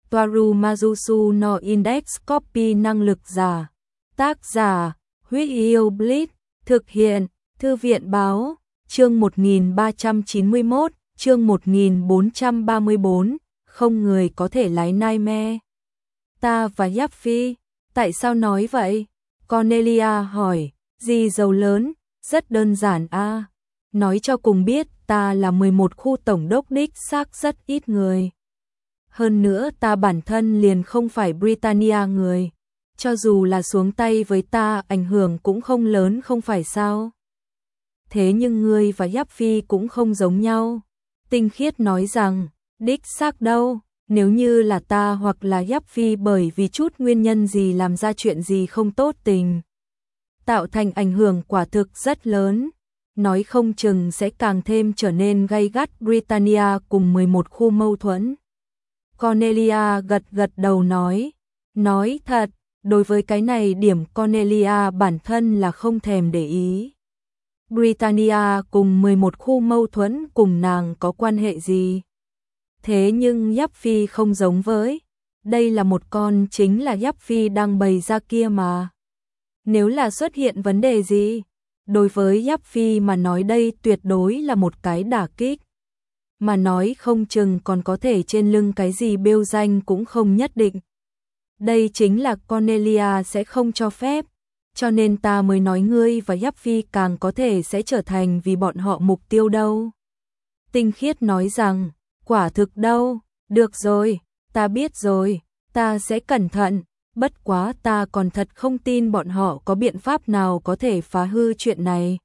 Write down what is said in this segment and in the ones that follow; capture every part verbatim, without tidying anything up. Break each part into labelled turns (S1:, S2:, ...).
S1: Toaru Majusu no Index Copy năng lực giả. Tác giả, Huyết Yêu Blitz, thực hiện, Thư viện Báo, chương một nghìn ba trăm chín mươi mốt, chương một nghìn bốn trăm ba mươi bốn, không người có thể lái Nightmare. Ta và Yappy, tại sao nói vậy? Cornelia hỏi, gì giàu lớn, rất đơn giản a. À. Nói cho cùng biết, ta là mười một khu tổng đốc đích xác rất ít người. Hơn nữa ta bản thân liền không phải Britannia người. Cho dù là xuống tay với ta, ảnh hưởng cũng không lớn không phải sao? Thế nhưng ngươi và Yappy cũng không giống nhau. Tinh Khiết nói rằng, đích xác đâu, nếu như là ta hoặc là Yappy bởi vì chút nguyên nhân gì làm ra chuyện gì không tốt tình, tạo thành ảnh hưởng quả thực rất lớn, nói không chừng sẽ càng thêm trở nên gay gắt. Britannia cùng mười một khu mâu thuẫn. Cornelia gật gật đầu nói, nói thật, đối với cái này điểm Cornelia bản thân là không thèm để ý. Britannia cùng mười một khu mâu thuẫn cùng nàng có quan hệ gì? Thế nhưng Yappy không giống với, đây là một con chính là Yappy đang bày ra kia mà. Nếu là xuất hiện vấn đề gì, đối với Yappy mà nói đây tuyệt đối là một cái đả kích. Mà nói không chừng còn có thể trên lưng cái gì bêu danh cũng không nhất định. Đây chính là Cornelia sẽ không cho phép, cho nên ta mới nói ngươi và Yappy càng có thể sẽ trở thành vì bọn họ mục tiêu đâu. Tinh Khiết nói rằng, quả thực đâu, được rồi, ta biết rồi, ta sẽ cẩn thận, bất quá ta còn thật không tin bọn họ có biện pháp nào có thể phá hư chuyện này.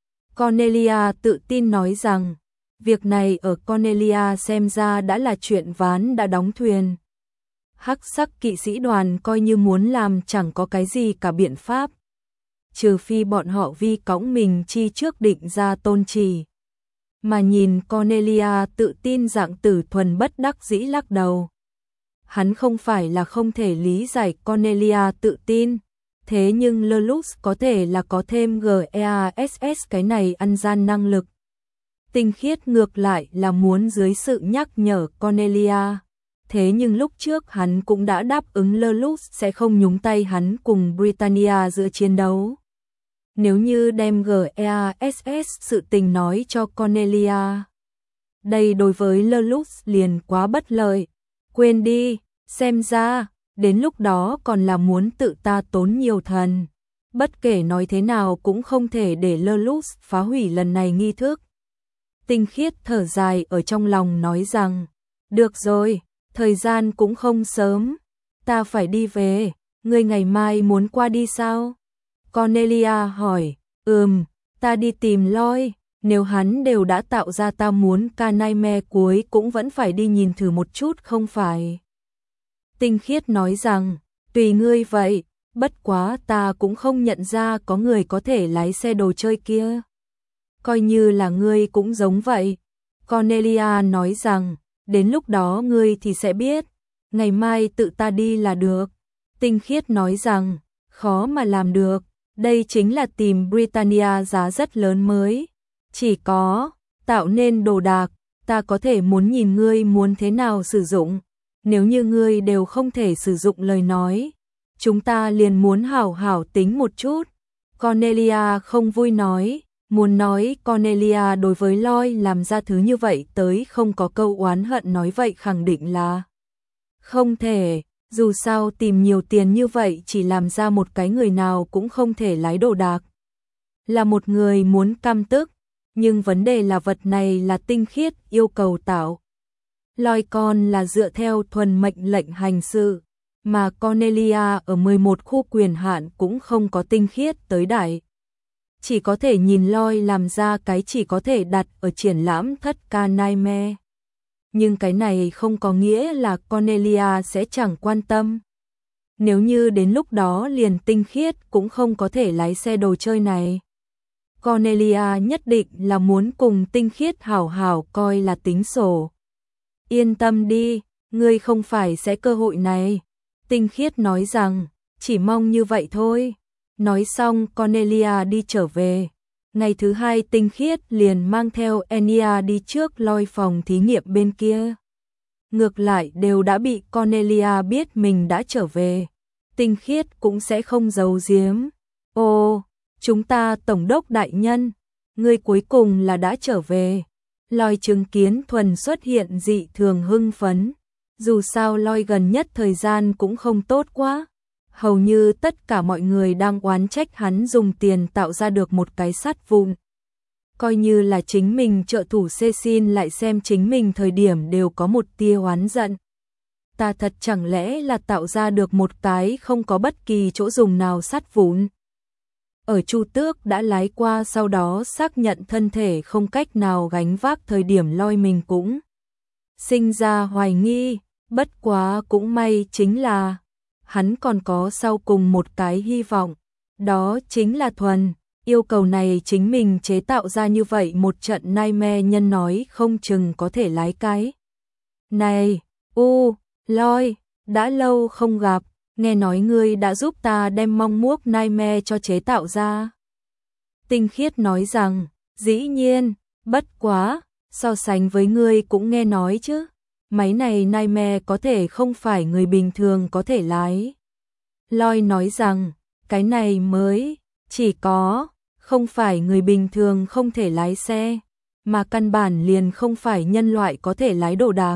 S1: Cornelia tự tin nói rằng, việc này ở Cornelia xem ra đã là chuyện ván đã đóng thuyền. Hắc sắc kỵ sĩ đoàn coi như muốn làm chẳng có cái gì cả biện pháp. Trừ phi bọn họ vi cõng mình chi trước định ra tôn chỉ. Mà nhìn Cornelia tự tin dạng Tử Thuần bất đắc dĩ lắc đầu. Hắn không phải là không thể lý giải Cornelia tự tin, thế nhưng Lelux có thể là có thêm gass cái này ăn gian năng lực. Tinh Khiết ngược lại là muốn dưới sự nhắc nhở Cornelia. Thế nhưng lúc trước hắn cũng đã đáp ứng Lelux sẽ không nhúng tay hắn cùng Britannia giữa chiến đấu. Nếu như đem gass sự tình nói cho Cornelia, đây đối với Lelux liền quá bất lợi. Quên đi, xem ra, đến lúc đó còn là muốn tự ta tốn nhiều thần. Bất kể nói thế nào cũng không thể để Lelux phá hủy lần này nghi thức. Tinh Khiết thở dài ở trong lòng nói rằng, được rồi, thời gian cũng không sớm, ta phải đi về, ngươi ngày mai muốn qua đi sao? Cornelia hỏi, ừm, ta đi tìm Loi, nếu hắn đều đã tạo ra ta muốn ca Nightmare cuối cũng vẫn phải đi nhìn thử một chút không phải? Tinh Khiết nói rằng, tùy ngươi vậy, bất quá ta cũng không nhận ra có người có thể lái xe đồ chơi kia. Coi như là ngươi cũng giống vậy. Cornelia nói rằng, đến lúc đó ngươi thì sẽ biết, ngày mai tự ta đi là được. Tinh Khiết nói rằng, khó mà làm được, đây chính là tìm Britannia giá rất lớn mới. Chỉ có, tạo nên đồ đạc, ta có thể muốn nhìn ngươi muốn thế nào sử dụng. Nếu như ngươi đều không thể sử dụng lời nói, chúng ta liền muốn hảo hảo tính một chút. Cornelia không vui nói, muốn nói Cornelia đối với Loi làm ra thứ như vậy tới không có câu oán hận nói vậy khẳng định là không thể, dù sao tìm nhiều tiền như vậy chỉ làm ra một cái người nào cũng không thể lái đồ đạc. Là một người muốn căm tức, nhưng vấn đề là vật này là Tinh Khiết yêu cầu tạo. Loi con là dựa theo thuần mệnh lệnh hành sự, mà Cornelia ở mười một khu quyền hạn cũng không có Tinh Khiết tới đại. Chỉ có thể nhìn Loi làm ra cái chỉ có thể đặt ở triển lãm thất ca Nightmare. Nhưng cái này không có nghĩa là Cornelia sẽ chẳng quan tâm. Nếu như đến lúc đó liền Tinh Khiết cũng không có thể lái xe đồ chơi này, Cornelia nhất định là muốn cùng Tinh Khiết hảo hảo coi là tính sổ. Yên tâm đi, ngươi không phải sẽ cơ hội này. Tinh Khiết nói rằng, chỉ mong như vậy thôi. Nói xong Cornelia đi trở về. Ngày thứ hai Tinh Khiết liền mang theo Enya đi trước Loi phòng thí nghiệm bên kia. ngược lại đều đã bị Cornelia biết mình đã trở về. Tinh Khiết cũng sẽ không giấu giếm. Ô, chúng ta tổng đốc đại nhân, ngươi cuối cùng là đã trở về. Lôi chứng kiến Thuần xuất hiện dị thường hưng phấn. Dù sao Lôi gần nhất thời gian cũng không tốt quá. Hầu như tất cả mọi người đang oán trách hắn dùng tiền tạo ra được một cái sắt vụn. Coi như là chính mình trợ thủ Cecil lại xem chính mình thời điểm đều có một tia oán giận. Ta thật chẳng lẽ là tạo ra được một cái không có bất kỳ chỗ dùng nào sắt vụn. Ở Chu Tước đã lái qua sau đó xác nhận thân thể không cách nào gánh vác thời điểm Lôi mình cũng sinh ra hoài nghi, bất quá cũng may chính là hắn còn có sau cùng một cái hy vọng, đó chính là Thuần. Yêu cầu này chính mình chế tạo ra như vậy một trận nightmare nhân nói không chừng có thể lái cái. Này, u, Lôi, đã lâu không gặp, nghe nói ngươi đã giúp ta đem mong muốc nightmare cho chế tạo ra. Tinh Khiết nói rằng, dĩ nhiên, bất quá, so sánh với ngươi cũng nghe nói chứ, máy này nightmare có thể không phải người bình thường có thể lái. Lôi nói rằng, cái này mới, chỉ có, không phải người bình thường không thể lái xe, mà căn bản liền không phải nhân loại có thể lái đồ đạc.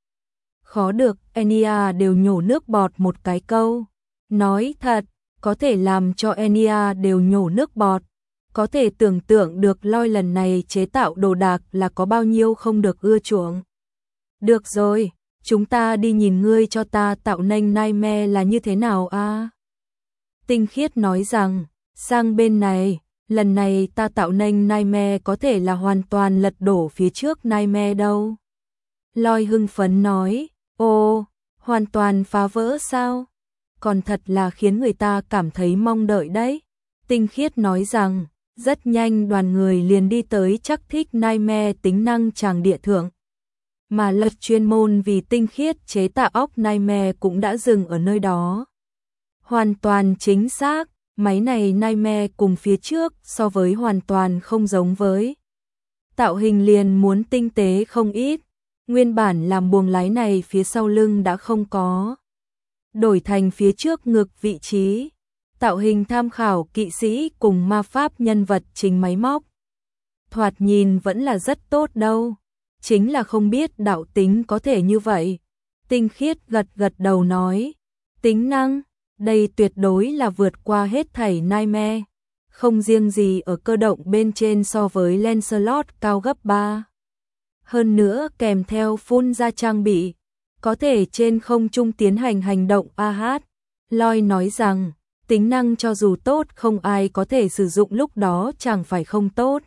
S1: Khó được, Enya đều nhổ nước bọt một cái câu. Nói thật, có thể làm cho Enya đều nhổ nước bọt. Có thể tưởng tượng được Lôi lần này chế tạo đồ đạc là có bao nhiêu không được ưa chuộng. Được rồi, chúng ta đi nhìn ngươi cho ta tạo nên nightmare là như thế nào a? À? Tinh Khiết nói rằng, sang bên này, lần này ta tạo nên nightmare có thể là hoàn toàn lật đổ phía trước nightmare đâu. Lôi hưng phấn nói, ồ, hoàn toàn phá vỡ sao? Còn thật là khiến người ta cảm thấy mong đợi đấy. Tinh Khiết nói rằng, rất nhanh đoàn người liền đi tới chắc thích nightmare tính năng tràng địa thượng. Mà lực chuyên môn vì Tinh Khiết chế tạo óc nightmare cũng đã dừng ở nơi đó. Hoàn toàn chính xác, máy này nightmare cùng phía trước so với hoàn toàn không giống với. Tạo hình liền muốn tinh tế không ít, nguyên bản làm buồng lái này phía sau lưng đã không có. Đổi thành phía trước ngực vị trí, tạo hình tham khảo kỵ sĩ cùng ma pháp nhân vật chính máy móc. Thoạt nhìn vẫn là rất tốt đâu, chính là không biết đạo tính có thể như vậy. Tinh Khiết gật gật đầu nói, tính năng, đây tuyệt đối là vượt qua hết thảy nightmare, không riêng gì ở cơ động bên trên so với Lancelot cao gấp ba. Hơn nữa kèm theo phun ra trang bị, có thể trên không trung tiến hành hành động a hát. Lôi nói rằng, tính năng cho dù tốt không ai có thể sử dụng lúc đó chẳng phải không tốt.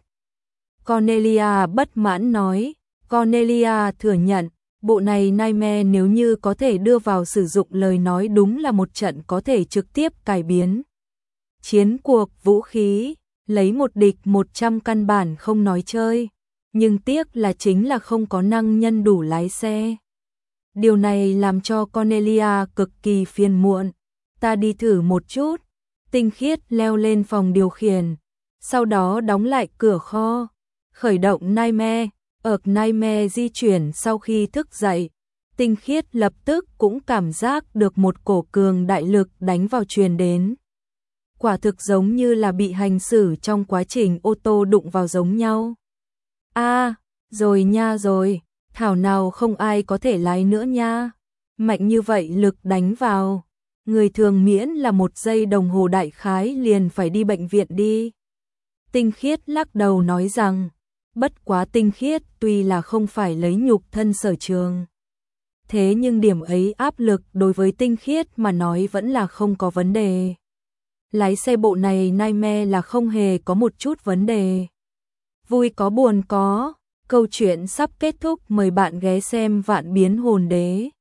S1: Cornelia bất mãn nói, Cornelia thừa nhận, bộ này nightmare nếu như có thể đưa vào sử dụng lời nói đúng là một trận có thể trực tiếp cải biến. Chiến cuộc vũ khí, lấy một địch một trăm căn bản không nói chơi, nhưng tiếc là chính là không có năng nhân đủ lái xe. Điều này làm cho Cornelia cực kỳ phiền muộn. Ta đi thử một chút. Tinh Khiết leo lên phòng điều khiển, sau đó đóng lại cửa kho, khởi động nightmare. Ở nightmare di chuyển sau khi thức dậy, Tinh Khiết lập tức cũng cảm giác được một cổ cường đại lực đánh vào truyền đến. Quả thực giống như là bị hành xử trong quá trình ô tô đụng vào giống nhau. A, à, rồi nha rồi, thảo nào không ai có thể lái nữa nha. Mạnh như vậy lực đánh vào, người thường miễn là một giây đồng hồ đại khái liền phải đi bệnh viện đi. Tinh Khiết lắc đầu nói rằng, bất quá Tinh Khiết tuy là không phải lấy nhục thân sở trường. Thế nhưng điểm ấy áp lực đối với Tinh Khiết mà nói vẫn là không có vấn đề. Lái xe bộ này nightmare là không hề có một chút vấn đề. Vui có buồn có, câu chuyện sắp kết thúc, mời bạn ghé xem Vạn Biến Hồn Đế.